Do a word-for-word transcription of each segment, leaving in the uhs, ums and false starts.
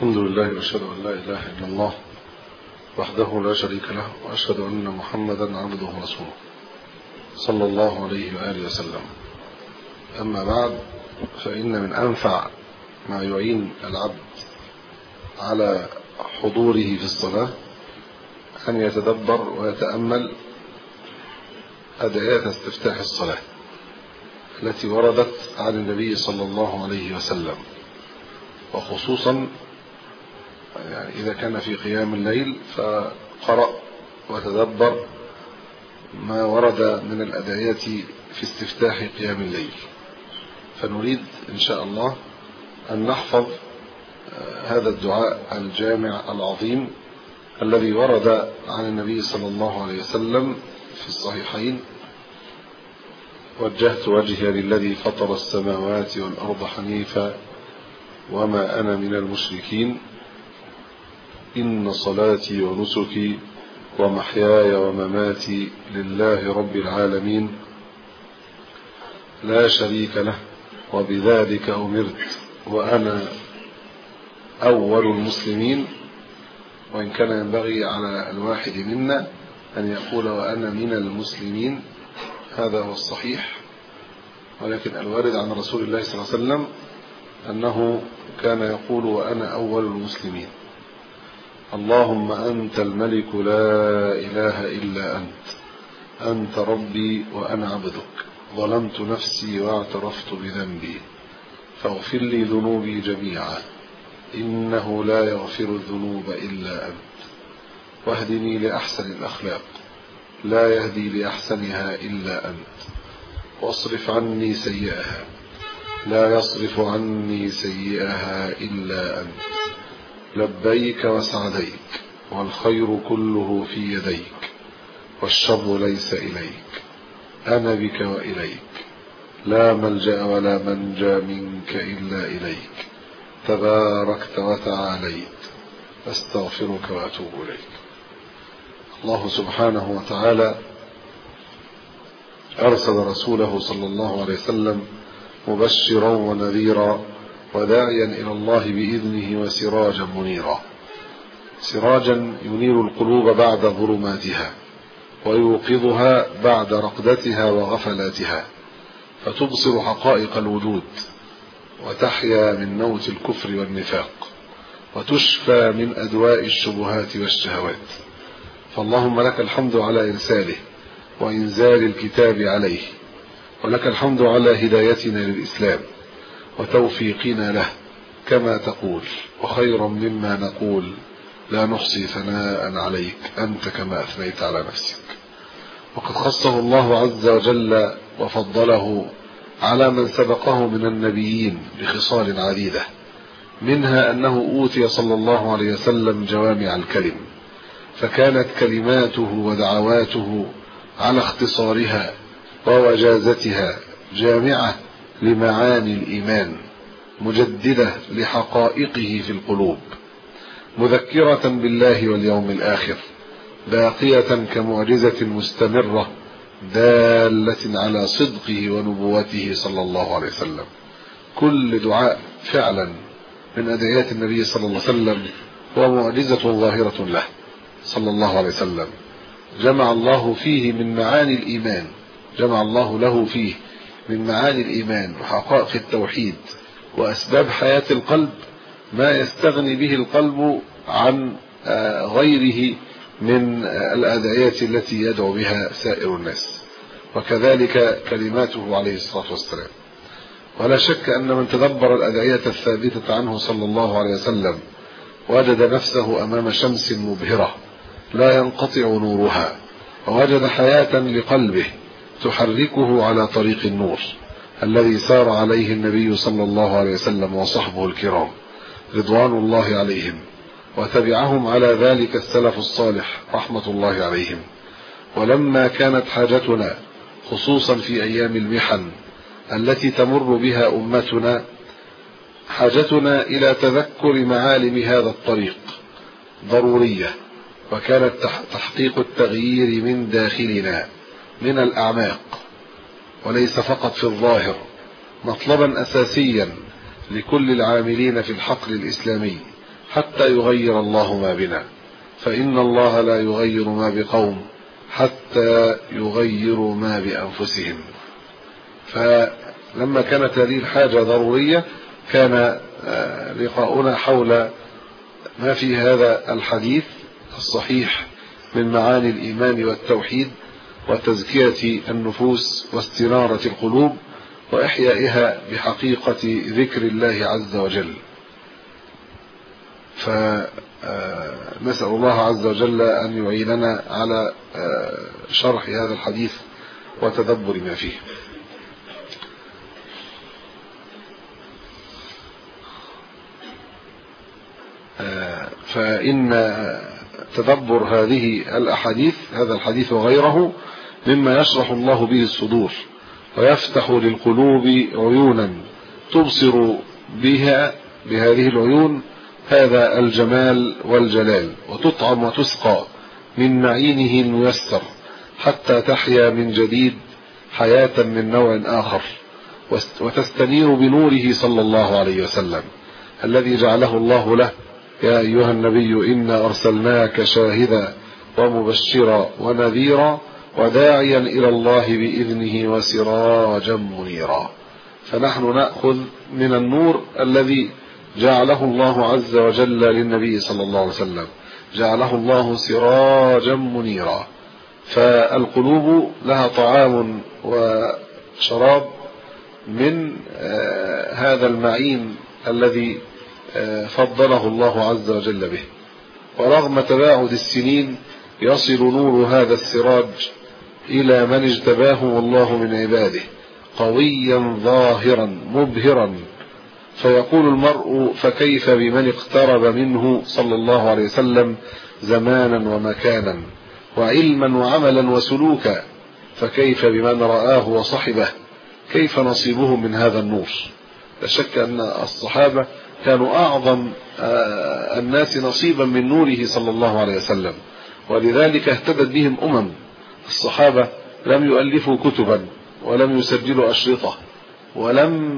الحمد لله وأشهد أن لا إله إلا الله وحده لا شريك له، وأشهد أن محمدا عبده ورسوله صلى الله عليه وآله وسلم. أما بعد، فإن من أنفع ما يعين العبد على حضوره في الصلاة أن يتدبر ويتأمل أدعية استفتاح الصلاة التي وردت عن النبي صلى الله عليه وسلم، وخصوصا يعني إذا كان في قيام الليل فقرأ وتدبر ما ورد من الأدعية في استفتاح قيام الليل. فنريد إن شاء الله أن نحفظ هذا الدعاء الجامع العظيم الذي ورد عن النبي صلى الله عليه وسلم في الصحيحين: وجهت وجهي للذي فطر السماوات والأرض حنيفا وما أنا من المشركين، إن صلاتي ونسكي ومحياي ومماتي لله رب العالمين لا شريك له وبذلك أمرت وأنا أول المسلمين. وإن كان ينبغي على الواحد منا أن يقول وأنا من المسلمين، هذا هو الصحيح، ولكن الوارد عن رسول الله صلى الله عليه وسلم أنه كان يقول وأنا أول المسلمين. اللهم أنت الملك لا إله إلا أنت، أنت ربي وأنا عبدك، ظلمت نفسي واعترفت بذنبي، فاغفر لي ذنوبي جميعا، إنه لا يغفر الذنوب إلا أنت، واهدني لأحسن الأخلاق، لا يهدي لأحسنها إلا أنت، واصرف عني سيئها، لا يصرف عني سيئها إلا أنت، لبيك وسعديك، والخير كله في يديك، والشر ليس إليك، أنا بك وإليك، لا ملجأ ولا منجى منك إلا إليك، تباركت وتعاليت، أستغفرك وأتوب إليك. الله سبحانه وتعالى أرسل رسوله صلى الله عليه وسلم مبشرا ونذيرا وداعيا إلى الله بإذنه وسراجا منيرا، سراجا ينير القلوب بعد ظلماتها ويوقظها بعد رقدتها وغفلاتها، فتبصر حقائق الوجود وتحيا من موت الكفر والنفاق وتشفى من أدواء الشبهات والشهوات. فاللهم لك الحمد على إرساله وإنزال الكتاب عليه، ولك الحمد على هدايتنا للإسلام وتوفيقنا له كما تقول، وخيرا مما نقول لا نحصي ثناء عليك أنت كما أثنيت على نفسك. وقد خصه الله عز وجل وفضله على من سبقه من النبيين بخصال عديدة، منها أنه أوتي صلى الله عليه وسلم جوامع الكلم، فكانت كلماته ودعواته على اختصارها ووجازتها جامعة لمعاني الإيمان، مجددة لحقائقه في القلوب، مذكرة بالله واليوم الآخر، باقية كمعجزة مستمرة دالة على صدقه ونبوته صلى الله عليه وسلم. كل دعاء فعلا من أدعيات النبي صلى الله عليه وسلم هو معجزة ظاهرة له صلى الله عليه وسلم، جمع الله فيه من معاني الإيمان، جمع الله له فيه من معاني الإيمان وحقائق التوحيد وأسباب حياة القلب ما يستغني به القلب عن غيره من الأدعية التي يدعو بها سائر الناس، وكذلك كلماته عليه الصلاة والسلام. ولا شك أن من تدبر الأدعية الثابتة عنه صلى الله عليه وسلم وجد نفسه أمام شمس مبهرة لا ينقطع نورها، ووجد حياة لقلبه تحركه على طريق النور الذي سار عليه النبي صلى الله عليه وسلم وصحبه الكرام رضوان الله عليهم، وتبعهم على ذلك السلف الصالح رحمة الله عليهم. ولما كانت حاجتنا خصوصا في أيام المحن التي تمر بها أمتنا، حاجتنا إلى تذكر معالم هذا الطريق ضرورية، وكانت تحقيق التغيير من داخلنا من الأعماق وليس فقط في الظاهر مطلبا أساسيا لكل العاملين في الحقل الإسلامي حتى يغير الله ما بنا، فإن الله لا يغير ما بقوم حتى يغيروا ما بأنفسهم. فلما كانت هذه الحاجة ضرورية كان لقاؤنا حول ما في هذا الحديث الصحيح من معاني الإيمان والتوحيد وتزكية النفوس واستنارة القلوب وإحيائها بحقيقة ذكر الله عز وجل. فنسأل الله عز وجل أن يعيننا على شرح هذا الحديث وتدبر ما فيه. فإن تدبر هذه الأحاديث، هذا الحديث وغيره، مما يشرح الله به الصدور ويفتح للقلوب عيونا تبصر بها بهذه العيون هذا الجمال والجلال، وتطعم وتسقى من معينه الميسر حتى تحيا من جديد حياة من نوع آخر، وتستنير بنوره صلى الله عليه وسلم الذي جعله الله له: يا أيها النبي إنا أرسلناك شاهدا ومبشرا ونذيرا وداعيا إلى الله بإذنه وسراجا منيرا. فنحن نأخذ من النور الذي جعله الله عز وجل للنبي صلى الله عليه وسلم، جعله الله سراجا منيرا. فالقلوب لها طعام وشراب من هذا المعين الذي فضله الله عز وجل به، ورغم تباعد السنين يصل نور هذا السراج إلى من اجتباه الله من عباده قويا ظاهرا مبهرا، فيقول المرء: فكيف بمن اقترب منه صلى الله عليه وسلم زمانا ومكانا وعلما وعملا وسلوكا، فكيف بمن رآه وصحبه، كيف نصيبهم من هذا النور؟ لا شك أن الصحابة كانوا أعظم الناس نصيبا من نوره صلى الله عليه وسلم، ولذلك اهتدت بهم أمم. الصحابة لم يؤلفوا كتبا ولم يسجلوا أشرطة ولم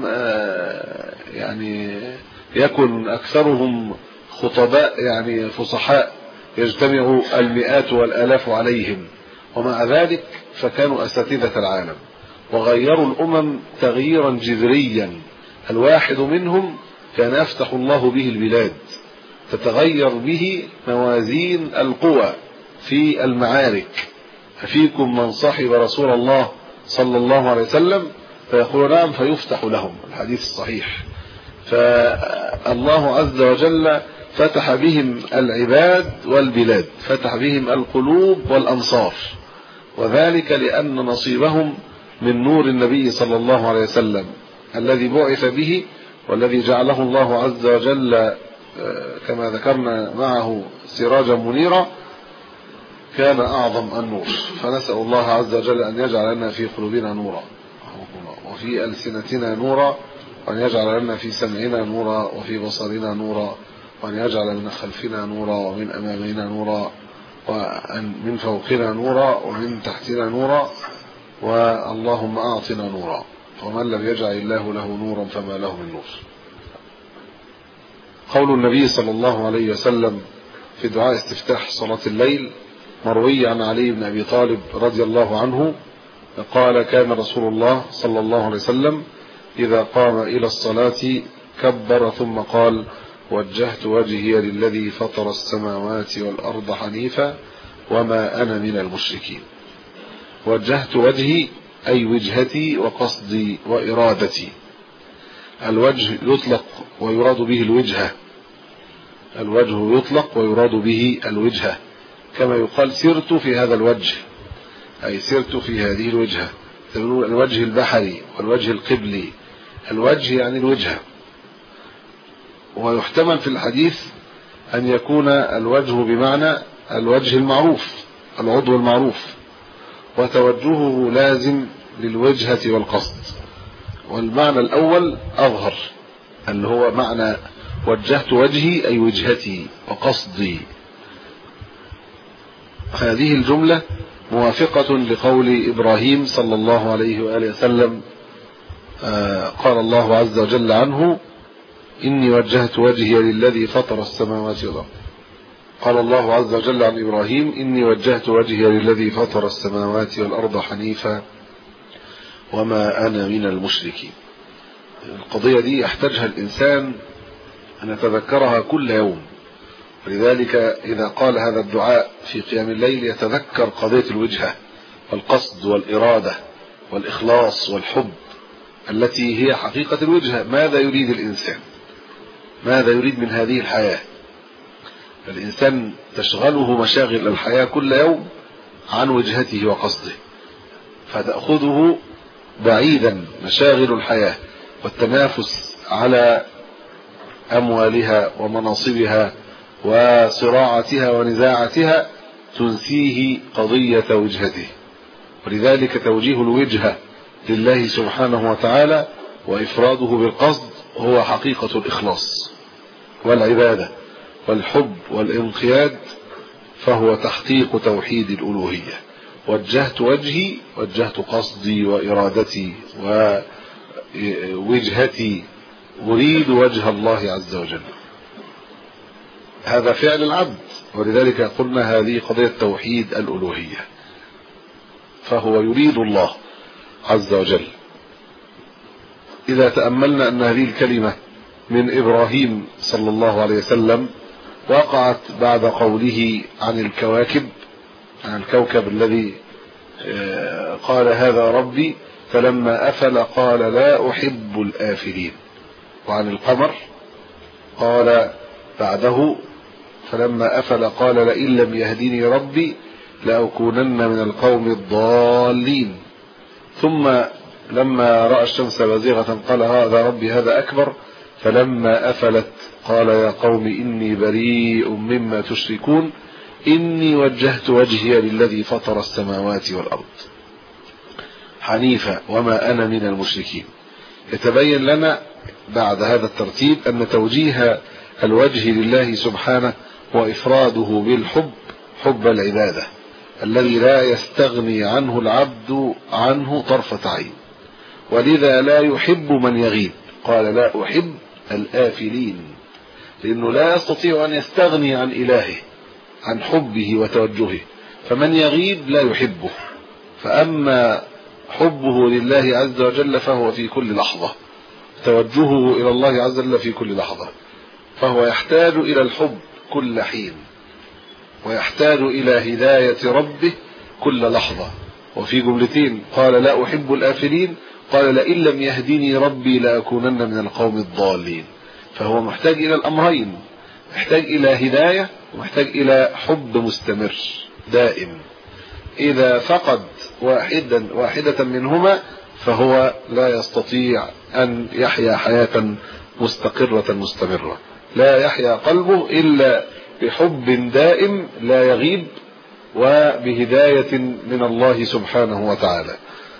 يعني يكن أكثرهم خطباء يعني فصحاء يجتمع المئات والآلاف عليهم، ومع ذلك فكانوا أساتذة العالم وغيروا الأمم تغييرا جذريا. الواحد منهم كان يفتح الله به البلاد، تتغير به موازين القوى في المعارك. ففيكم من صحب رسول الله صلى الله عليه وسلم فيقول نعم فيفتح لهم، الحديث الصحيح. فالله عز وجل فتح بهم العباد والبلاد، فتح بهم القلوب والأنصار، وذلك لأن نصيبهم من نور النبي صلى الله عليه وسلم الذي بعث به والذي جعله الله عز وجل كما ذكرنا معه سراجا منيرا كان أعظم النور. فنسأل الله عز وجل أن يجعل لنا في قلوبنا نورا وفي ألسنتنا نورا، وأن يجعل لنا في سمعنا نورا وفي بصرنا نورا، وأن يجعل من خلفنا نورا ومن أمامنا نورا ومن فوقنا نورا ومن تحتنا نورا، واللهم أعطنا نورا، ومن لم يجعل الله له نورا فما له من نور. قول النبي صلى الله عليه وسلم في دعاء استفتاح صلاة الليل مروي عن علي بن أبي طالب رضي الله عنه قال: كان رسول الله صلى الله عليه وسلم إذا قام إلى الصلاة كبر ثم قال: وجهت وجهي للذي فطر السماوات والأرض حنيفا وما أنا من المشركين. وجهت وجهي أي وجهتي وقصدي وإرادتي. الوجه يطلق ويراد به الوجهة، الوجه يطلق ويراد به الوجهة، كما يقال سرت في هذا الوجه، أي سرت في هذه الوجهة. الوجه البحري والوجه القبلي، الوجه يعني الوجهة. ويحتمل في الحديث أن يكون الوجه بمعنى الوجه المعروف، العضو المعروف، وتوجهه لازم للوجهة والقصد. والمعنى الأول أظهر، اللي هو معنى وجهت وجهي أي وجهتي وقصدي. هذه الجملة موافقة لقول إبراهيم صلى الله عليه وآله وسلم. قال الله عز وجل عنه: إني وجهت وجهي للذي فطر السماوات والأرض. قال الله عز وجل عن إبراهيم إني وجهت وجهي للذي فطر السماوات والأرض حنيفا وما أنا من المشركين. القضية دي يحتاجها الإنسان أن يتذكرها كل يوم، ولذلك إذا قال هذا الدعاء في قيام الليل يتذكر قضية الوجهة والقصد والإرادة والإخلاص والحب التي هي حقيقة الوجهة. ماذا يريد الإنسان؟ ماذا يريد من هذه الحياة؟ الإنسان تشغله مشاغل الحياة كل يوم عن وجهته وقصده، فتأخذه بعيدا مشاغل الحياة والتنافس على أموالها ومناصبها وصراعتها ونزاعتها تنسيه قضية وجهته. ولذلك توجيه الوجهة لله سبحانه وتعالى وإفراده بالقصد هو حقيقة الإخلاص والعبادة والحب والانقياد، فهو تحقيق توحيد الألوهية. وجهت وجهي، وجهت قصدي وإرادتي ووجهتي، أريد وجه الله عز وجل. هذا فعل العبد، ولذلك قلنا هذه قضية توحيد الألوهية، فهو يريد الله عز وجل. إذا تأملنا أن هذه الكلمة من إبراهيم صلى الله عليه وسلم وقعت بعد قوله عن الكواكب، عن الكوكب الذي قال هذا ربي فلما أفل قال لا أحب الآفلين، وعن القمر قال بعده فلما أفل قال لئن لم يهدني ربي لأكونن من القوم الضالين، ثم لما رأى الشمس بازغة قال هذا ربي هذا أكبر، فلما أفلت قال يا قوم إني بريء مما تشركون إني وجهت وجهي للذي فطر السماوات والأرض حنيفا وما أنا من المشركين. يتبين لنا بعد هذا الترتيب أن توجيه الوجه لله سبحانه وإفراده بالحب، حب العبادة الذي لا يستغني عنه العبد عنه طرفة عين، ولذا لا يحب من يغيب. قال لا أحب الآفلين، لأنه لا يستطيع أن يستغني عن إلهه عن حبه وتوجهه، فمن يغيب لا يحبه. فأما حبه لله عز وجل فهو في كل لحظة، توجهه إلى الله عز وجل في كل لحظة، فهو يحتاج إلى الحب كل حين، ويحتاج إلى هداية ربه كل لحظة. وفي جملتين قال لا أحب الآفلين، قال لئن لم يهديني ربي لأكونن من القوم الضالين. فهو محتاج إلى الأمرين، محتاج إلى هداية ومحتاج إلى حب مستمر دائم. إذا فقد واحدا واحدة منهما فهو لا يستطيع أن يحيا حياة مستقرة مستمرة، لا يحيا قلبه إلا بحب دائم لا يغيب وبهداية من الله سبحانه وتعالى.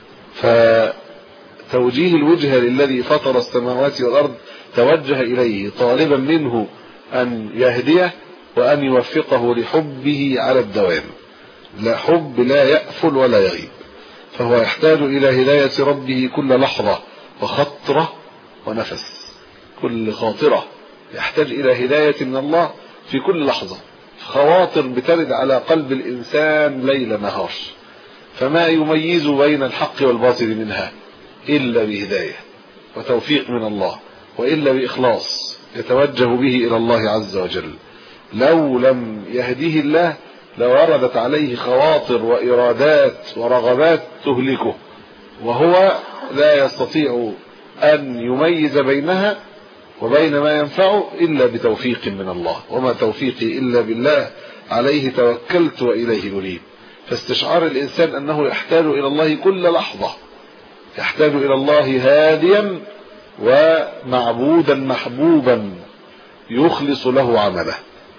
فتوجيه الوجه للذي فطر السماوات والأرض توجه إليه طالبا منه أن يهديه وأن يوفقه لحبه على الدوام، لا حب لا يأفل ولا يغيب. فهو يحتاج إلى هداية ربه كل لحظة وخطرة ونفس، كل خاطرة يحتاج إلى هداية من الله في كل لحظة. خواطر بترد على قلب الإنسان ليل نهار، فما يميز بين الحق والباطل منها إلا بهداية وتوفيق من الله، وإلا بإخلاص يتوجه به إلى الله عز وجل. لو لم يهديه الله لوردت عليه خواطر وإرادات ورغبات تهلكه، وهو لا يستطيع أن يميز بينها وبين ما ينفعه إلا بتوفيق من الله. وما توفيقي إلا بالله عليه توكلت وإليه أنيب. فاستشعار الإنسان أنه يحتاج إلى الله كل لحظة، يحتاج إلى الله هاديا ومعبودا محبوبا يخلص له عمله،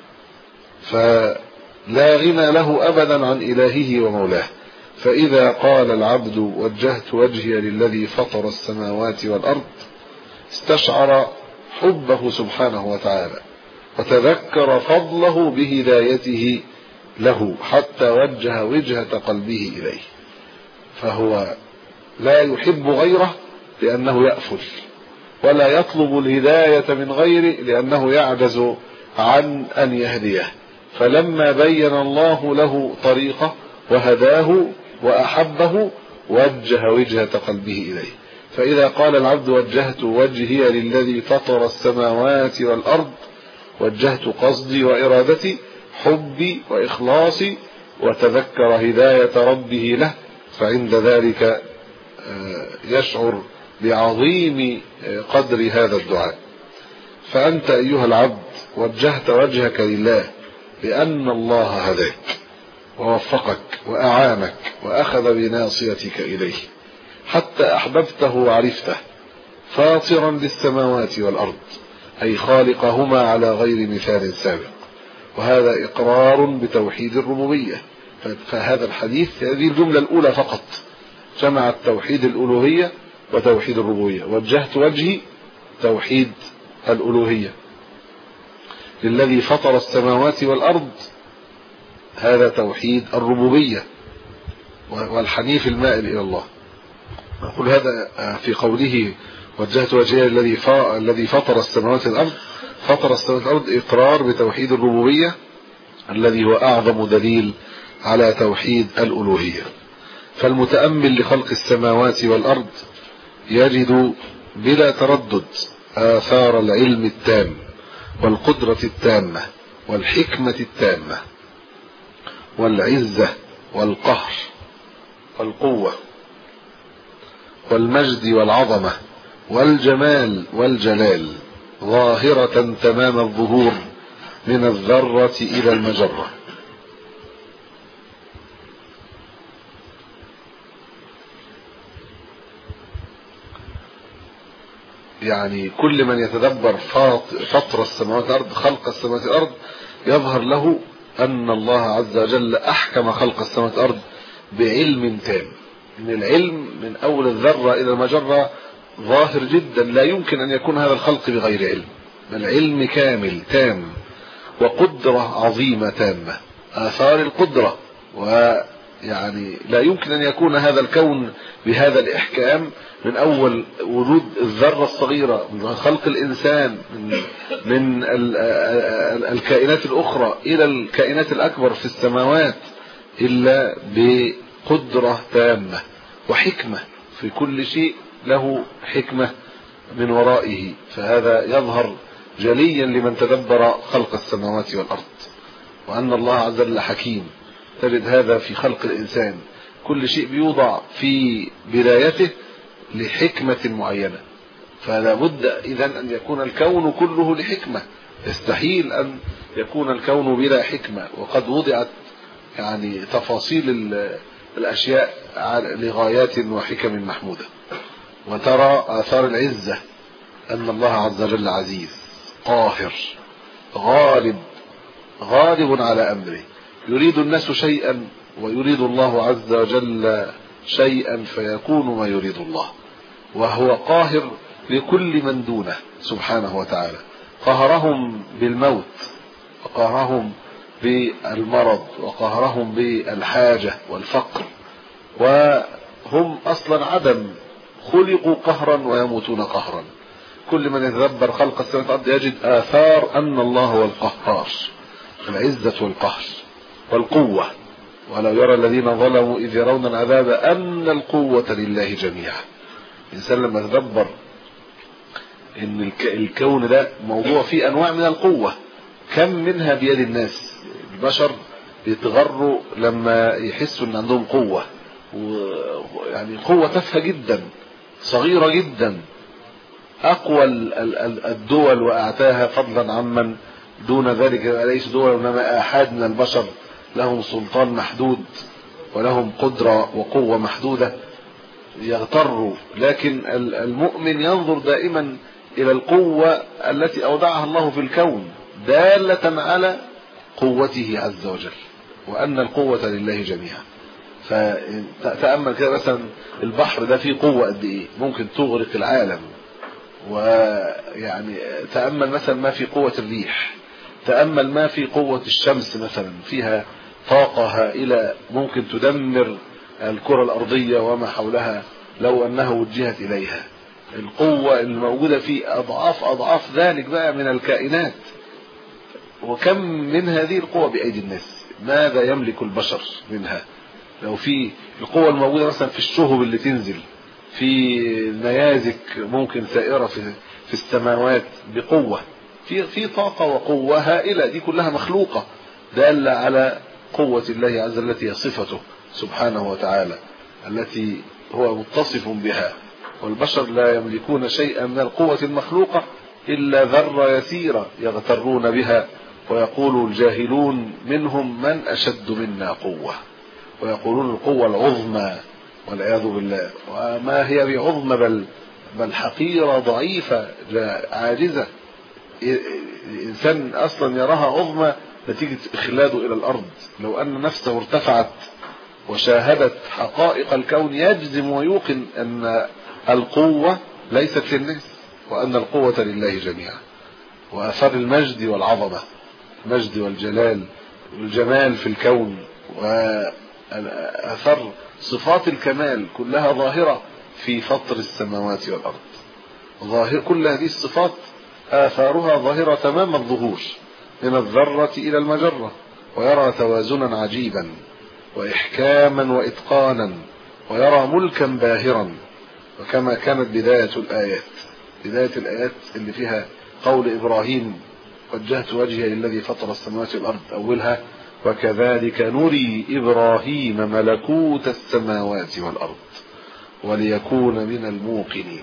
فلا غنى له أبدا عن إلهه ومولاه. فإذا قال العبد وجهت وجهي للذي فطر السماوات والأرض استشعر حبه سبحانه وتعالى وتذكر فضله بهدايته له حتى وجه وجهة قلبه إليه. فهو لا يحب غيره لأنه يأفل ولا يطلب الهداية من غيره لأنه يعجز عن أن يهديه. فلما بين الله له طريقه وهداه وأحبه وجه وجهة قلبه إليه. فإذا قال العبد وجهت وجهي للذي فطر السماوات والأرض، وجهت قصدي وإرادتي، حبي وإخلاصي، وتذكر هداية ربه له، فعند ذلك يشعر بعظيم قدر هذا الدعاء. فأنت أيها العبد وجهت وجهك لله لأن الله هداك ووفقك وأعانك وأخذ بناصيتك إليه حتى أحببته وعرفته، فاطرا للسماوات والأرض، أي خالقهما على غير مثال سابق. وهذا إقرار بتوحيد الربوبية. فهذا الحديث هذه الجملة الأولى فقط جمعت توحيد الألوهية وتوحيد الربوبية. وجهت وجهي توحيد الألوهية للذي فطر السماوات والأرض، هذا توحيد الربوبية والحنيف المائل إلى الله. نقول هذا في قوله وجهت وجهي الذي الذي فطر السماوات والأرض، فطر السماوات والأرض إقرار بتوحيد الربوبية الذي هو أعظم دليل على توحيد الألوهية. فالمتأمل لخلق السماوات والأرض يجد بلا تردد آثار العلم التام والقدرة التامة والحكمة التامة والعزة والقهر والقوة والمجد والعظمة والجمال والجلال ظاهرة تمام الظهور من الذرة إلى المجرة. يعني كل من يتدبر فطر السماوات والأرض، خلق السماوات والأرض، يظهر له أن الله عز وجل أحكم خلق السماوات والأرض بعلم تام. إن العلم من أول الذرة إلى المجرة ظاهر جدا، لا يمكن أن يكون هذا الخلق بغير علم. العلم كامل تام وقدرة عظيمة تامة، آثار القدرة. ويعني لا يمكن أن يكون هذا الكون بهذا الإحكام من أول وجود الذرة الصغيرة، من خلق الإنسان، من, من الكائنات الأخرى إلى الكائنات الأكبر في السماوات، إلا بقدرة تامة وحكمة في كل شيء، له حكمة من ورائه. فهذا يظهر جليا لمن تدبر خلق السماوات والأرض، وأن الله عز وجل حكيم. تجد هذا في خلق الإنسان، كل شيء بيوضع في بدايته لحكمة معينة. فلا بد إذن أن يكون الكون كله لحكمة، يستحيل أن يكون الكون بلا حكمة. وقد وضعت يعني تفاصيل الأشياء لغايات وحكم محمودة. وترى آثار العزة، أن الله عز وجل عزيز قاهر غالب غالب على أمره، يريد الناس شيئا ويريد الله عز وجل شيئا فيكون ما يريد الله. وهو قاهر لكل من دونه سبحانه وتعالى، قهرهم بالموت، وقهرهم بالمرض، وقهرهم بالحاجة والفقر، وهم أصلا عدم، خلقوا قهرا ويموتون قهرا. كل من يتدبر خلق السماوات والأرض يجد آثار أن الله هو القهار، العزة والقهر والقوة. ولو يرى الذين ظلموا إذ يرون العذاب أن القوة لله جميعا. الإنسان لما يتدبر إن الكون ده موضوع فيه أنواع من القوة، كم منها بيد الناس. البشر بيتغروا لما يحسوا أن عندهم قوة، ويعني قوة تافهة جدا صغيرة جدا، أقوى الدول وأعتاها، فضلا عمن دون ذلك ليس دول إنما آحاد من البشر لهم سلطان محدود ولهم قدرة وقوة محدودة، يغتروا. لكن المؤمن ينظر دائما إلى القوة التي أودعها الله في الكون دالة على قوته عز وجل، وأن القوة لله جميعا. فتأمل كده مثلا البحر ده فيه قوة قد إيه، ممكن تغرق العالم. ويعني تأمل مثلا ما في قوة الريح، تأمل ما في قوة الشمس مثلا، فيها طاقة هائلة ممكن تدمر الكرة الأرضية وما حولها لو أنها وجهت إليها. القوة الموجودة فيه أضعاف أضعاف ذلك بقى من الكائنات. وكم من هذه القوة بأيدي الناس، ماذا يملك البشر منها؟ لو في القوة الموجودة مثلا في الشهب اللي تنزل، في نيازك ممكن سائرة في في السماوات بقوة، في في طاقة وقوة هائلة، دي كلها مخلوقة دالة على قوة الله عز وجل التي هي صفته سبحانه وتعالى التي هو متصف بها. والبشر لا يملكون شيئا من القوة المخلوقة إلا ذرة يسيرة يغترون بها، ويقول الجاهلون منهم من أشد منا قوة، ويقولون القوة العظمى والعياذ بالله، وما هي بعظمى بل بل حقيرة ضعيفة عاجزة. الإنسان أصلا يراها عظمى نتيجة إخلاده إلى الأرض. لو أن نفسه ارتفعت وشاهدت حقائق الكون يجزم ويوقن أن القوة ليست للناس، وأن القوة لله جميعا. وأثر المجد والعظمة، المجد والجلال والجمال في الكون، وأثر صفات الكمال كلها ظاهرة في فطر السماوات والأرض. ظاهر كل هذه الصفات آثارها ظاهرة تمام الظهور من الذرة إلى المجرة، ويرى توازنا عجيبا وإحكاما وإتقانا، ويرى ملكا باهرا. وكما كانت بداية الآيات، بداية الآيات اللي فيها قول إبراهيم وجهت وجهي للذي فطر السماوات والأرض، أولها وكذلك نري إبراهيم ملكوت السماوات والأرض وليكون من الموقنين.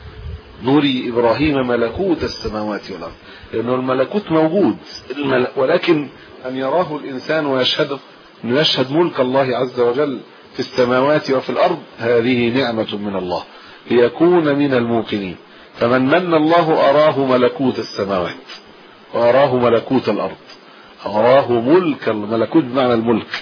نري إبراهيم ملكوت السماوات والأرض، لأنه الملكوت موجود، ولكن أن يراه الإنسان ويشهده، أن يشهد ملك الله عز وجل في السماوات وفي الأرض، هذه نعمة من الله ليكون من الموقنين. فمن من الله أراه ملكوت السماوات وأراه ملكوت الأرض، أراه ملك الملكوت بمعنى الملك،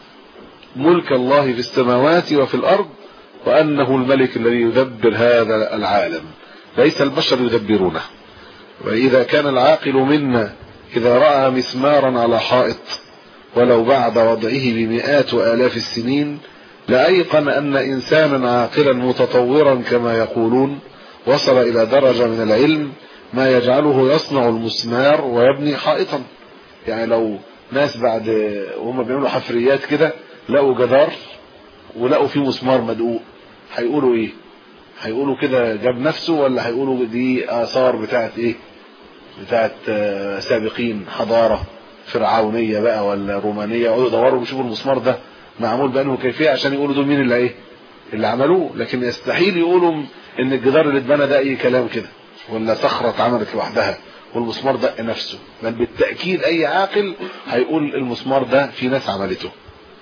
ملك الله في السماوات وفي الأرض، وأنه الملك الذي يدبر هذا العالم، ليس البشر يدبرونه. وإذا كان العاقل منا إذا رأى مسمارا على حائط ولو بعد وضعه بمئات وآلاف السنين لأيقن أن إنسانا عاقلا متطورا كما يقولون وصل إلى درجة من العلم ما يجعله يصنع المسمار ويبني حائطا. يعني لو ناس بعد وهم بيعملوا حفريات كده لقوا جدار ولقوا فيه مسمار مدقوق، هيقولوا ايه؟ هيقولوا كده جاب نفسه، ولا هيقولوا دي آثار بتاعت ايه؟ بتاعت سابقين حضارة فرعونية بقى ولا رومانية، يقعدوا يدوروا ويشوفوا المسمار ده معمول بأنه كيفية عشان يقولوا دول مين اللي ايه اللي عملوه. لكن يستحيل يقولوا ان الجدار اللي اتبنى ده اي كلام كده، ولا صخرة اتعملت لوحدها والمسمار ده نفسه، بل بالتأكيد اي عاقل هيقول المسمار ده في ناس عملته.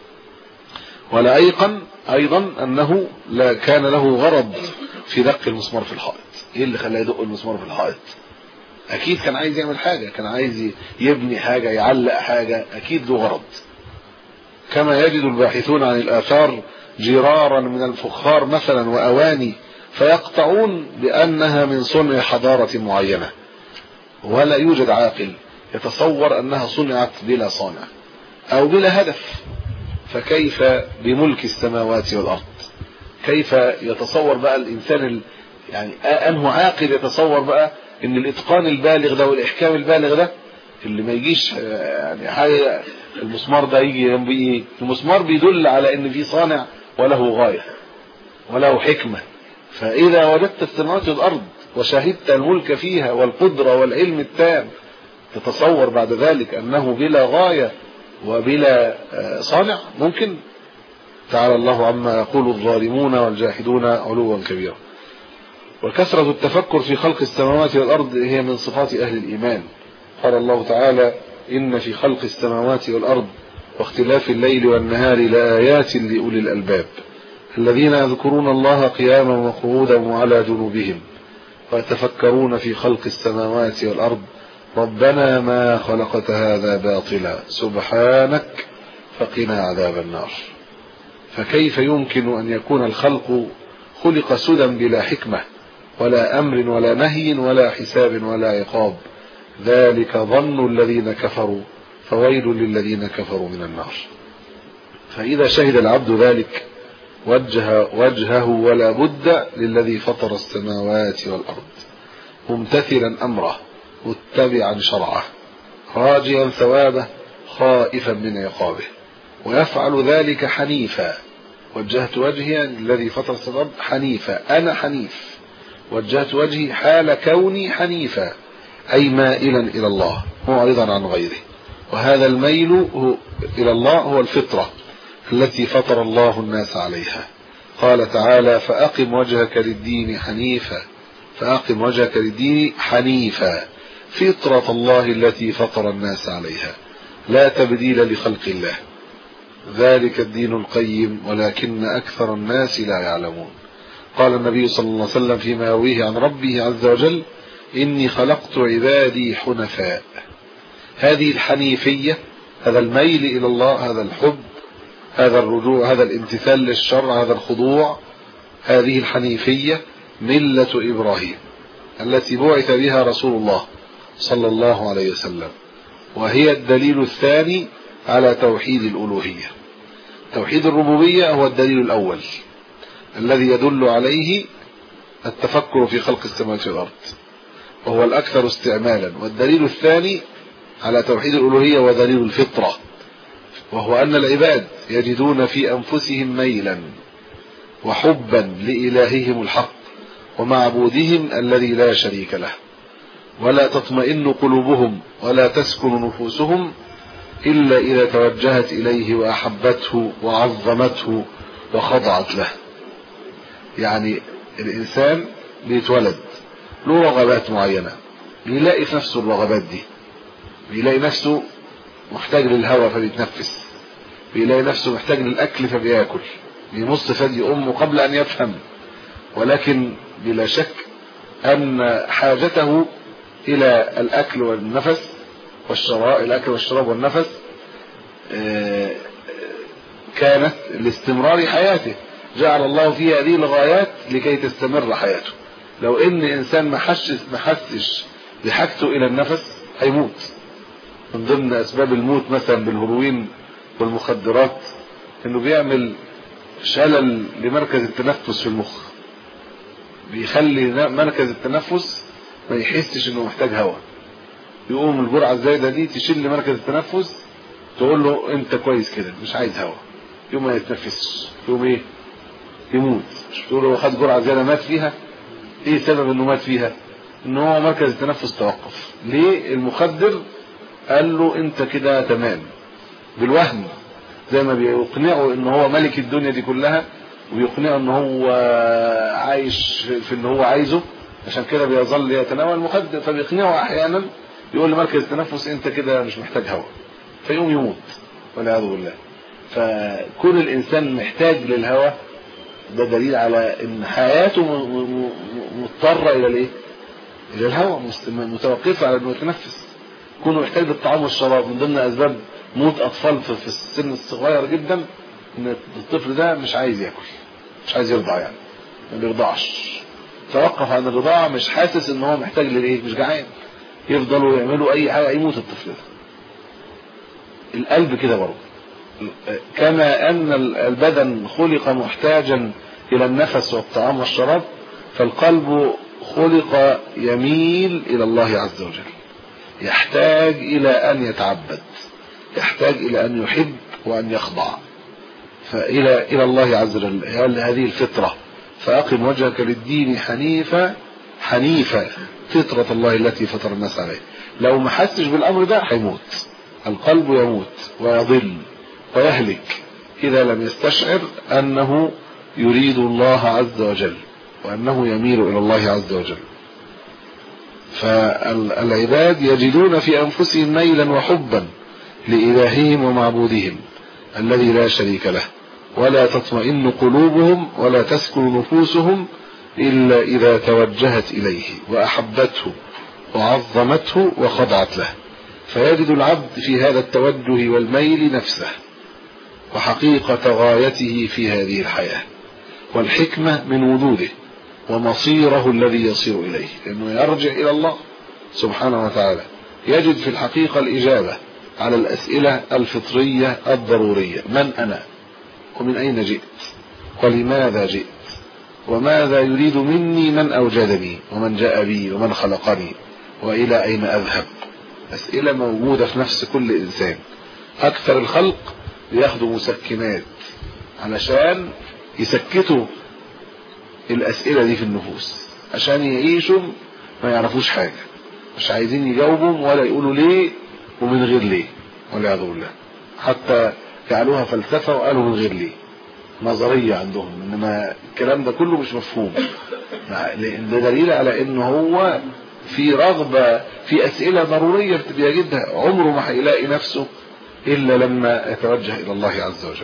ولا ايقن ايضا انه لا كان له غرض في دق المسمار في الحائط. ايه اللي خلاه يدق المسمار في الحائط؟ اكيد كان عايز يعمل حاجة، كان عايز يبني حاجة، يعلق حاجة، اكيد له غرض. كما يجد الباحثون عن الآثار جرارا من الفخار مثلا وأواني فيقطعون بأنها من صنع حضارة معينة، ولا يوجد عاقل يتصور أنها صنعت بلا صانع أو بلا هدف. فكيف بملك السماوات والأرض؟ كيف يتصور بقى الإنسان ال... يعني أنه عاقل يتصور بقى إن الإتقان البالغ ده والإحكام البالغ ده اللي ما يجيش يعني حاجة المسمار ده يجي جنب ايه؟ المسمار بيدل على ان في صانع وله غاية وله حكمة. فإذا وجدت السماوات والأرض وشاهدت الملك فيها والقدرة والعلم التام تتصور بعد ذلك أنه بلا غاية وبلا صانع؟ ممكن؟ تعالى الله عما يقول الظالمون والجاحدون علوا كبيرا. وكثرة التفكر في خلق السماوات والأرض هي من صفات أهل الإيمان. قال الله تعالى إن في خلق السماوات والأرض واختلاف الليل والنهار لآيات لأولي الألباب الذين يذكرون الله قياما وقعودا وعلى جنوبهم ويتفكرون في خلق السماوات والأرض ربنا ما خلقت هذا باطلا سبحانك فقنا عذاب النار. فكيف يمكن أن يكون الخلق خلق سدى بلا حكمة ولا أمر ولا نهي ولا حساب ولا عقاب؟ ذلك ظن الذين كفروا فويل للذين كفروا من النار. فإذا شهد العبد ذلك وجه وجهه ولا بد للذي فطر السماوات والأرض، ممتثلا أمره متبعا شرعه، راجيا ثوابه خائفا من عقابه، ويفعل ذلك حنيفا. وجهت وجهي الذي فطر السماوات والأرض حنيفا، أنا حنيف، وجهت وجهي حال كوني حنيفا، أي مائلا إلى الله معرضا عن غيره. وهذا الميل إلى الله هو الفطرة التي فطر الله الناس عليها. قال تعالى: فأقم وجهك للدين حنيفا، فأقم وجهك للدين حنيفا، فطرة الله التي فطر الناس عليها، لا تبديل لخلق الله، ذلك الدين القيم ولكن أكثر الناس لا يعلمون. قال النبي صلى الله عليه وسلم فيما يرويه عن ربه عز وجل: إني خلقت عبادي حنفاء. هذه الحنيفية، هذا الميل إلى الله، هذا الحب، هذا الرجوع، هذا الامتثال للشرع، هذا الخضوع، هذه الحنيفية ملة إبراهيم التي بعث بها رسول الله صلى الله عليه وسلم، وهي الدليل الثاني على توحيد الألوهية. توحيد الربوبية هو الدليل الأول الذي يدل عليه التفكر في خلق السماوات والأرض، وهو الأكثر استعمالا. والدليل الثاني على توحيد الألوهية ودليل الفطرة، وهو أن العباد يجدون في أنفسهم ميلا وحبا لإلههم الحق ومعبودهم الذي لا شريك له، ولا تطمئن قلوبهم ولا تسكن نفوسهم إلا إذا توجهت إليه وأحبته وعظمته وخضعت له. يعني الإنسان بيتولد له رغبات معينة، بيلاقي في نفسه الرغبات دي، بيلاقي نفسه محتاج للهواء فبيتنفس، بيلاقي نفسه محتاج للأكل فبيأكل، بيمص ثدي أمه قبل أن يفهم. ولكن بلا شك أن حاجته إلى الأكل والنفس والشراب، الأكل والشراب والنفس كانت لاستمرار حياته، جعل الله فيها هذه الغايات لكي تستمر حياته. لو إن إنسان ما حسش ما حسش بحاجته إلى النفس هيموت. من ضمن أسباب الموت مثلا بالهروين والمخدرات إنه بيعمل شلل لمركز التنفس في المخ، بيخلي مركز التنفس ما يحسش إنه محتاج هواء. يقوم الجرعة الزايدة دي تشيل مركز التنفس، تقول له أنت كويس كده مش عايز هواء، يوم ما يتنفسش، يوم إيه؟ يموت. مش بتقول له خد جرعة زيادة مات فيها؟ إيه سبب إنه مات فيها؟ إنه هو مركز التنفس توقف. ليه؟ المخدر قال له أنت كده تمام، بالوهم، زي ما بيقنعه إنه هو ملك الدنيا دي كلها، ويقنعه إنه هو عايش في اللي هو عايزه، عشان كده بيظل يتناول المخدر. فبيقنعه أحيانا، يقول لمركز التنفس أنت كده مش محتاج هواء، فيقوم يموت والعياذ بالله. فكون الإنسان محتاج للهواء ده دليل على إن حياته مضطرة إلى الإيه؟ إلى الهواء، متوقفة على إنه يتنفس. كونه محتاج للطعام والشراب من ضمن أسباب موت أطفال في السن الصغير جدا، إن الطفل ده مش عايز يأكل، مش عايز يرضع، يعني ما بيرضعش، توقف عن الرضاعة، مش حاسس إن هو محتاج للإيه، مش جعان، يفضلوا يعملوا أي حاجة يموت الطفل ده. القلب كده برضه، كما أن البدن خلق محتاجا إلى النفس والطعام والشراب، فالقلب خلق يميل إلى الله عز وجل، يحتاج إلى أن يتعبد، يحتاج إلى أن يحب وأن يخضع، فإلى إلى الله عز وجل. هذه الفطرة، فأقم وجهك للدين حنيفا، حنيفا فطرة الله التي فطر الناس عليه. لو ما حسش بالأمر ده هيموت، القلب يموت ويضل ويهلك إذا لم يستشعر أنه يريد الله عز وجل وأنه يميل إلى الله عز وجل. فالعباد يجدون في أنفسهم ميلا وحبا لإلههم ومعبودهم الذي لا شريك له، ولا تطمئن قلوبهم ولا تسكن نفوسهم إلا إذا توجهت إليه وأحبته وعظمته وخضعت له. فيجد العبد في هذا التوجه والميل نفسه وحقيقة غايته في هذه الحياة، والحكمة من وجوده ومصيره الذي يصير إليه، لأنه يرجع إلى الله سبحانه وتعالى. يجد في الحقيقة الإجابة على الأسئلة الفطرية الضرورية: من أنا؟ ومن أين جئت؟ ولماذا جئت، وماذا يريد مني من أوجدني ومن جاء بي ومن خلقني وإلى أين أذهب. أسئلة موجودة في نفس كل إنسان. أكثر الخلق بياخدوا مسكنات علشان يسكتوا الأسئلة دي في النفوس، عشان يعيشوا ما يعرفوش حاجة، مش عايزين يجاوبوا ولا يقولوا ليه ومن غير ليه والعياذ بالله. حتى جعلوها فلسفة وقالوا من غير ليه، نظرية عندهم، إنما الكلام ده كله مش مفهوم. ده دليل على إنه هو في رغبة في أسئلة ضرورية بيجدها، عمره ما هيلاقي نفسه إلا لما يتوجه إلى الله عز وجل.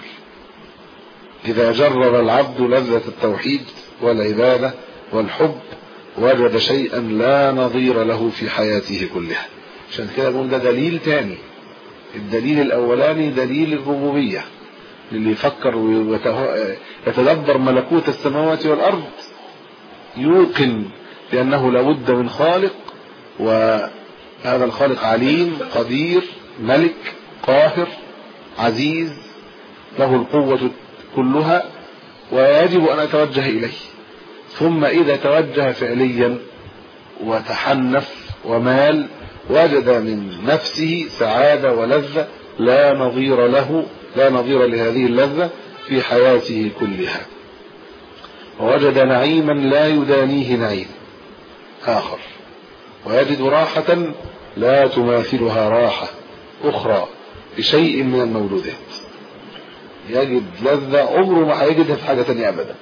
إذا جرب العبد لذة التوحيد والعبادة والحب وجد شيئا لا نظير له في حياته كلها. عشان كده نقول ده دليل تاني. الدليل الأولاني دليل الربوبية، اللي يفكر ويتدبر ملكوت السماوات والأرض يوقن بأنه لابد من خالق، وهذا الخالق عليم قدير ملك قاهر عزيز له القوة كلها، ويجب أن أتوجه إليه. ثم إذا توجه فعليا وتحنف ومال وجد من نفسه سعادة ولذة لا نظير له لا نظير لهذه اللذة في حياته كلها، ووجد نعيما لا يدانيه نعيم آخر، ويجد راحة لا تماثلها راحة أخرى بشيء من المولودات. يجد لذة عمره ما هيجدها في حاجة تانية أبدا.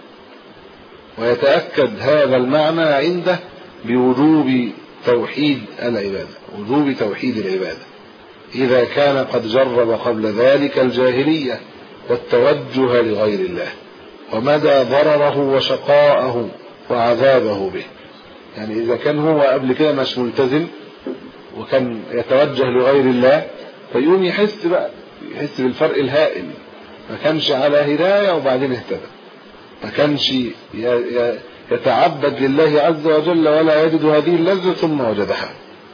ويتأكد هذا المعنى عنده بوجوب توحيد العبادة، وجوب توحيد العبادة إذا كان قد جرب قبل ذلك الجاهلية والتوجه لغير الله، ومدى ضرره وشقاءه وعذابه به. يعني إذا كان هو قبل كده مش ملتزم وكان يتوجه لغير الله، فيقوم يحس بقى يحس بالفرق الهائل. ما كانش على هداية وبعدين اهتدى، ما كانش يتعبد لله عز وجل ولا يجد هذه اللذة ثم وجدها.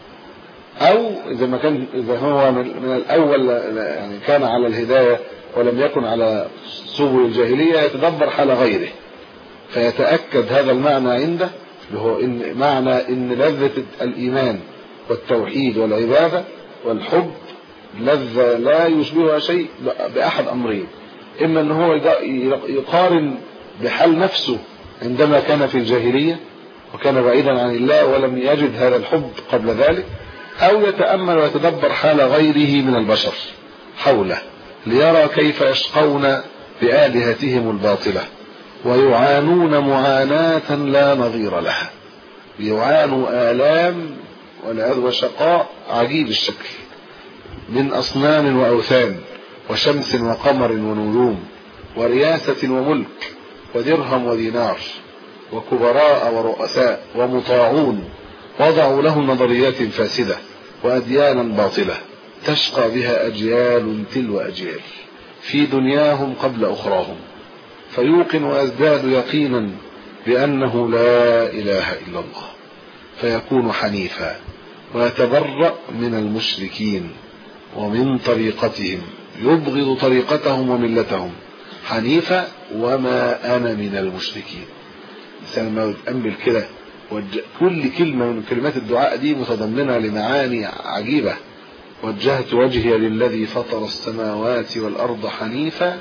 أو إذا ما كان إذا هو من الأول يعني كان على الهداية ولم يكن على سبل الجاهلية، يتدبر حال غيره فيتأكد هذا المعنى عنده، وهو إن معنى إن لذة الإيمان والتوحيد والعبادة والحب لذة لا يشبهها شيء بأحد أمرين: إما أن هو يقارن بحال نفسه عندما كان في الجاهلية وكان بعيدا عن الله ولم يجد هذا الحب قبل ذلك، أو يتأمل ويتدبر حال غيره من البشر حوله ليرى كيف يشقون بآلهتهم الباطلة ويعانون معاناة لا نظير لها، يعانوا آلام والعياذ وشقاء عجيب الشكل من أصنام وأوثان وشمس وقمر ونجوم ورياسة وملك ودرهم ودينار وكبراء ورؤساء ومطاعون وضعوا لهم نظريات فاسدة وأديانا باطلة تشقى بها أجيال تلو أجيال في دنياهم قبل أخراهم، فيوقن ويزداد يقينا بأنه لا إله إلا الله، فيكون حنيفا ويتبرأ من المشركين ومن طريقتهم، يبغض طريقتهم وملتهم حنيفا وما أنا من المشركين. الإنسان ما يتأمل كده كل كلمة من كلمات الدعاء دي متضمنة لمعاني عجيبة: وجهت وجهي للذي فطر السماوات والأرض حنيفا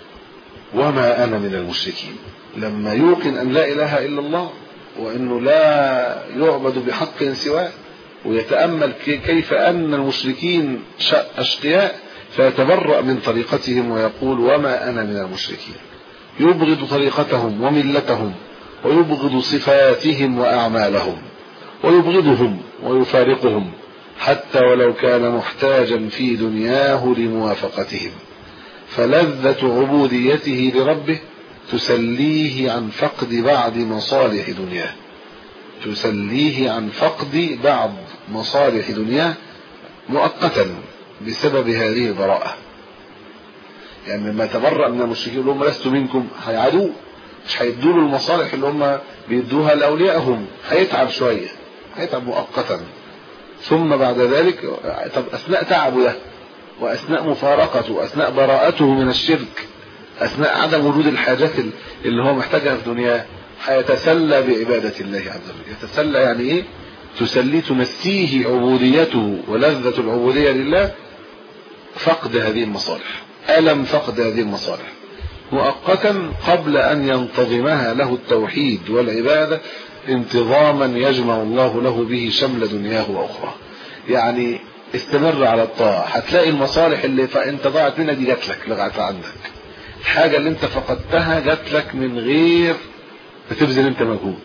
وما أنا من المشركين. لما يوقن أن لا إله إلا الله وأنه لا يعبد بحق سواه، ويتأمل كيف أن المشركين أشقياء، فيتبرأ من طريقتهم ويقول وما أنا من المشركين. يبغض طريقتهم وملتهم ويبغض صفاتهم وأعمالهم ويبغضهم ويفارقهم حتى ولو كان محتاجا في دنياه لموافقتهم، فلذة عبوديته لربه تسليه عن فقد بعض مصالح دنياه تسليه عن فقد بعض مصالح دنياه مؤقتا بسبب هذه البراءة. يعني لما تبرأ من المشركين اللي هم لست منكم، هيعادوه، مش هيدوا له المصالح اللي هم بيدوها لأوليائهم، هيتعب شوية، هيتعب مؤقتا. ثم بعد ذلك طب أثناء تعبه ده وأثناء مفارقته وأثناء براءته من الشرك أثناء عدم وجود الحاجات اللي هو محتاجها في دنياه هيتسلى بعبادة الله عز وجل. يتسلى يعني إيه؟ تسلي تنسيه عبوديته ولذة العبودية لله فقد هذه المصالح، ألم فقد هذه المصالح مؤقتا قبل أن ينتظمها له التوحيد والعبادة انتظاما يجمع الله له به شمل دنياه وأخرى. يعني استمر على الطاعة، هتلاقي المصالح اللي فانت ضاعت منها دي جات لك لغاية عندك. الحاجة اللي انت فقدتها جات لك من غير بتبذل انت مجهود،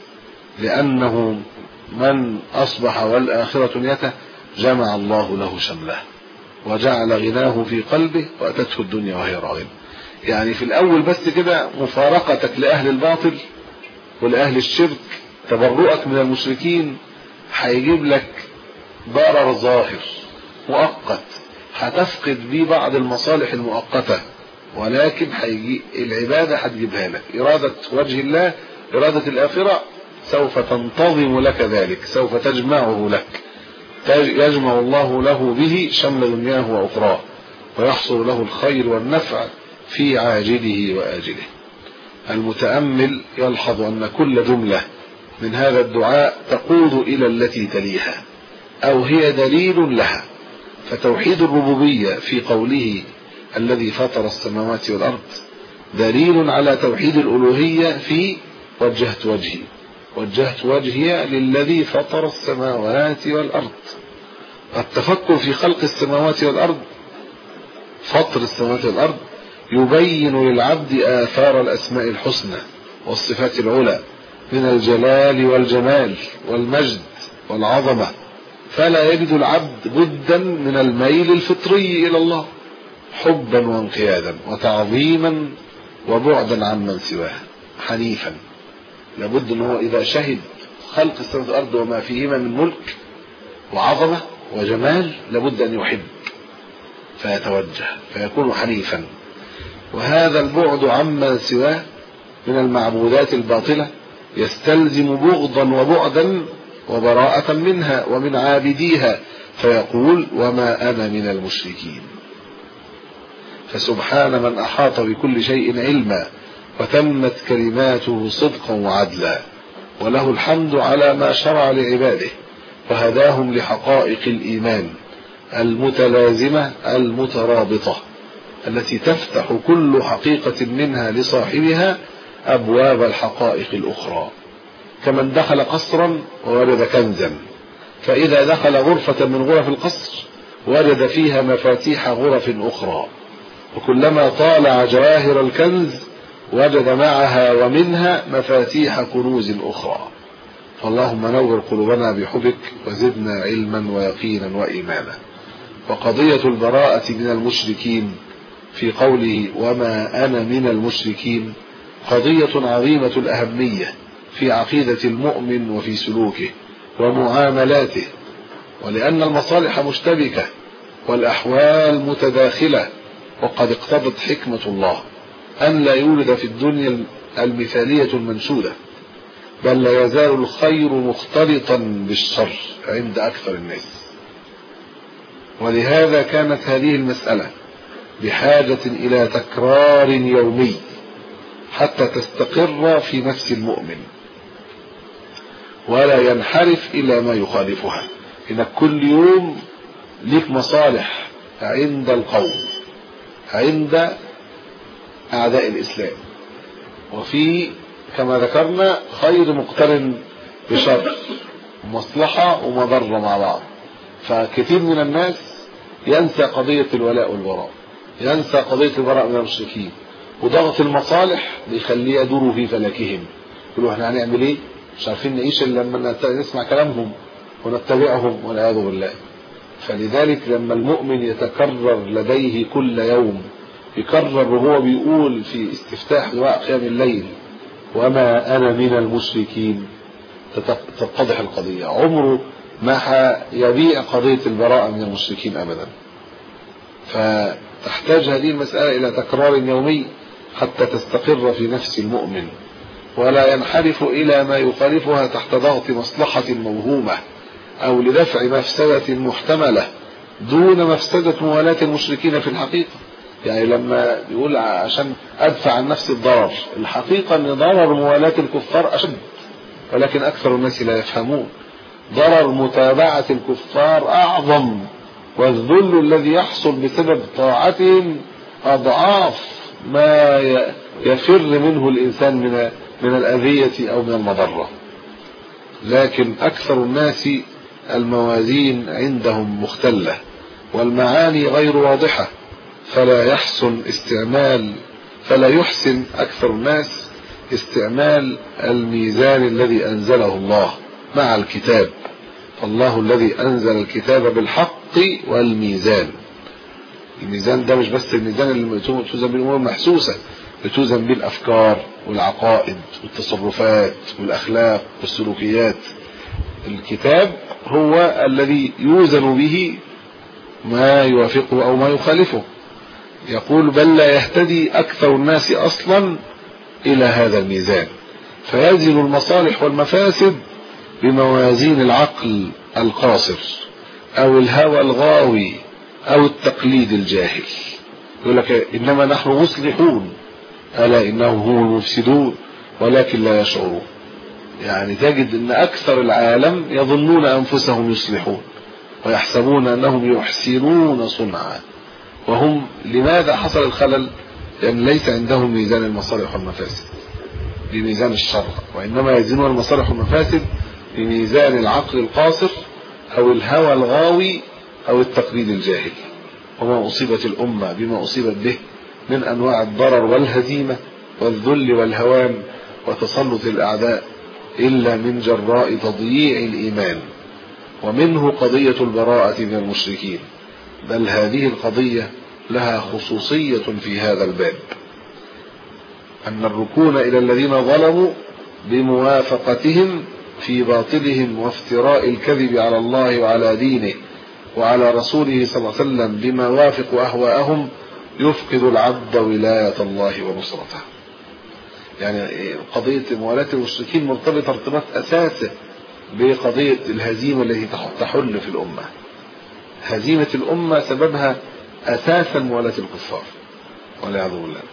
لأنه من أصبح والآخرة نيته جمع الله له شمله وجعل غناه في قلبه وأتته الدنيا وهي راغمة. يعني في الأول بس كده مفارقتك لأهل الباطل ولأهل الشرك، تبرؤك من المشركين هيجيب لك ضرر ظاهر مؤقت هتفقد بيه بعض المصالح المؤقتة، ولكن هيجي العبادة هتجيبها لك. إرادة وجه الله، إرادة الآخرة سوف تنتظم لك ذلك، سوف تجمعه لك، يجمع الله له به شمل دنياه وأخراه ويحصل له الخير والنفع في عاجله وآجله. المتأمل يلحظ أن كل جملة من هذا الدعاء تقود إلى التي تليها أو هي دليل لها. فتوحيد الربوبية في قوله الذي فطر السماوات والأرض دليل على توحيد الألوهية في وجهت وجهي، وجهت وجهي للذي فطر السماوات والأرض. التفكر في خلق السماوات والأرض، فطر السماوات والأرض، يبين للعبد آثار الأسماء الحسنى والصفات العلى من الجلال والجمال والمجد والعظمة، فلا يجد العبد بدا من الميل الفطري إلى الله حبا وانقيادا وتعظيما وبعدا عمن سواه حنيفا. لابد أنه إذا شهد خلق السماوات والأرض وما فيهما من ملك وعظمة وجمال لابد أن يحب فيتوجه فيكون حنيفا. وهذا البعد عما سواه من المعبودات الباطلة يستلزم بغضا وبعدا وبراءة منها ومن عابديها، فيقول وما أنا من المشركين. فسبحان من أحاط بكل شيء علما وتمت كلماته صدقا وعدلا، وله الحمد على ما شرع لعباده وهداهم لحقائق الإيمان المتلازمة المترابطة التي تفتح كل حقيقة منها لصاحبها أبواب الحقائق الأخرى. كمن دخل قصرا ووجد كنزا، فإذا دخل غرفة من غرف القصر وجد فيها مفاتيح غرف أخرى، وكلما طالع جواهر الكنز وجد معها ومنها مفاتيح كنوز أخرى. فاللهم نور قلوبنا بحبك وزدنا علما ويقينا وإيمانا. وقضية البراءة من المشركين في قوله وما أنا من المشركين قضية عظيمة الأهمية في عقيدة المؤمن وفي سلوكه ومعاملاته، ولأن المصالح مشتبكة والأحوال متداخلة، وقد اقتضت حكمة الله أن لا يولد في الدنيا المثالية المنشودة، بل لا يزال الخير مختلطا بالشر عند أكثر الناس. ولهذا كانت هذه المسألة بحاجة إلى تكرار يومي حتى تستقر في نفس المؤمن ولا ينحرف إلى ما يخالفها. إنك كل يوم لك مصالح عند القوم، عند أعداء الإسلام، وفي كما ذكرنا خير مقترن بشر، مصلحة ومضرة مع بعض. فكثير من الناس ينسى قضية الولاء والبراء، ينسى قضية البراء من المشركين، وضغط المصالح بيخليه يدوروا في فلكهم. يقولوا احنا هنعمل ايه؟ مش عارفين نعيش الا لما نسمع كلامهم ونتبعهم والعياذ بالله. فلذلك لما المؤمن يتكرر لديه كل يوم، يكرر وهو بيقول في استفتاح دعاء قيام الليل وما أنا من المشركين، تتضح القضية. عمره ما يبيع قضية البراءة من المشركين أبدا. فتحتاج هذه المسألة إلى تكرار يومي حتى تستقر في نفس المؤمن ولا ينحرف إلى ما يخالفها تحت ضغط مصلحة موهومة أو لدفع مفسدة محتملة دون مفسدة موالاة المشركين في الحقيقة. يعني لما يقول عشان أدفع عن نفسي الضرر، الحقيقة أن ضرر موالاة الكفار أشد، ولكن أكثر الناس لا يفهمون. ضرر متابعة الكفار أعظم، والذل الذي يحصل بسبب طاعتهم أضعاف ما يفر منه الإنسان من من الأذية أو من المضرة. لكن أكثر الناس الموازين عندهم مختلة والمعاني غير واضحة، فلا يحسن استعمال فلا يحسن أكثر الناس استعمال الميزان الذي أنزله الله مع الكتاب. فالله الذي أنزل الكتاب بالحق والميزان. الميزان ده مش بس الميزان اللي توزن به الأمور المحسوسة، بتوزن به الأفكار والعقائد والتصرفات والأخلاق والسلوكيات. الكتاب هو الذي يوزن به ما يوافقه أو ما يخالفه. يقول بل لا يهتدي أكثر الناس أصلا إلى هذا الميزان، فيزن المصالح والمفاسد بموازين العقل القاصر أو الهوى الغاوي أو التقليد الجاهل. يقول لك إنما نحن مصلحون ألا إنهم هم المفسدون ولكن لا يشعرون. يعني تجد أن أكثر العالم يظنون أنفسهم يصلحون ويحسبون أنهم يحسنون صنعا، وهم لماذا حصل الخلل؟ لأن ليس عندهم ميزان المصالح والمفاسد بميزان الشرع، وإنما يزنون المصالح والمفاسد بميزان العقل القاصر أو الهوى الغاوي أو التقليد الجاهل. وما أصيبت الأمة بما أصيبت به من أنواع الضرر والهزيمة والذل والهوان وتسلط الأعداء إلا من جراء تضييع الإيمان، ومنه قضية البراءة من المشركين. بل هذه القضية لها خصوصية في هذا الباب، أن الركون إلى الذين ظلموا بموافقتهم في باطلهم وافتراء الكذب على الله وعلى دينه وعلى رسوله صلى الله عليه وسلم بما وافق أهواءهم يفقد العبد ولاية الله ونصرته. يعني قضية موالاة المشركين مرتبطة ارتباط أساسي بقضية الهزيمة التي تحل في الأمة. هزيمة الأمة سببها أساسا موالاة الكفار والعياذ بالله،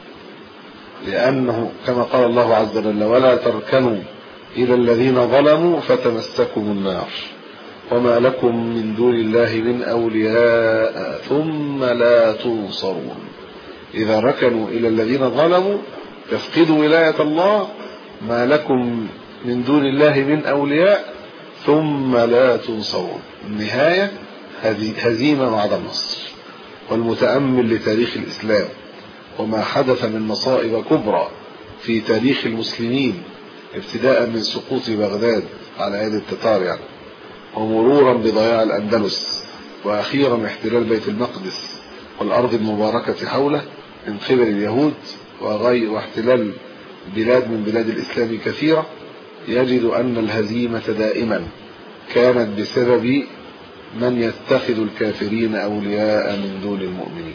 لأنه كما قال الله عز وجل ولا تركنوا إلى الذين ظلموا فتمسكم النار وما لكم من دون الله من أولياء ثم لا تنصرون. إذا ركنوا إلى الذين ظلموا يفقدوا ولاية الله، ما لكم من دون الله من أولياء ثم لا تنصرون. النهاية هزيمة وعدم نصر. والمتأمل لتاريخ الإسلام وما حدث من مصائب كبرى في تاريخ المسلمين، ابتداء من سقوط بغداد على يد التتار يعني، ومرورا بضياع الأندلس، وأخيرا احتلال بيت المقدس والأرض المباركة حوله من قبل اليهود، وغير واحتلال بلاد من بلاد الإسلام كثيرة، يجد أن الهزيمة دائما كانت بسبب من يتخذ الكافرين أولياء من دون المؤمنين،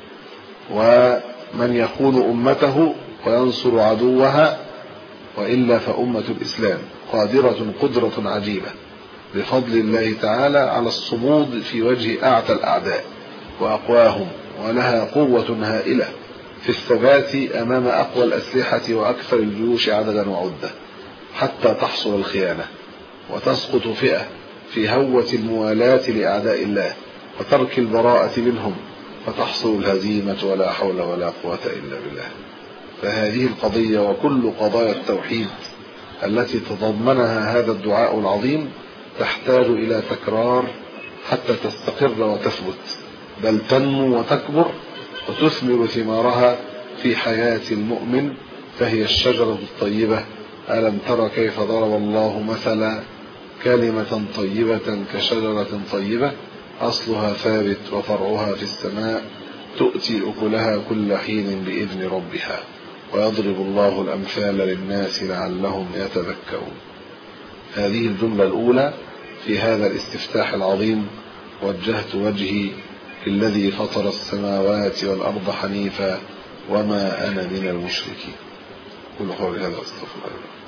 ومن يخون أمته وينصر عدوها. وإلا فأمة الإسلام قادرة قدرة عجيبة بفضل الله تعالى على الصمود في وجه أعتى الأعداء وأقواهم، ولها قوة هائلة في الثبات أمام أقوى الأسلحة وأكثر الجيوش عددا وعدة، حتى تحصل الخيانة وتسقط فئة في هوة الموالاة لأعداء الله وترك البراءة منهم، فتحصل الهزيمة ولا حول ولا قوة إلا بالله. فهذه القضية وكل قضايا التوحيد التي تضمنها هذا الدعاء العظيم تحتاج إلى تكرار حتى تستقر وتثبت، بل تنمو وتكبر وتثمر ثمارها في حياة المؤمن. فهي الشجرة الطيبة. ألم تر كيف ضرب الله مثلا كلمة طيبة كشجرة طيبة أصلها ثابت وفرعها في السماء تؤتي أكلها كل حين بإذن ربها ويضرب الله الأمثال للناس لعلهم يتذكرون. هذه الجملة الأولى في هذا الاستفتاح العظيم: وجهت وجهي للذي فطر السماوات والأرض حنيفا وما أنا من المشركين. كل قول هذا أستغفر الله.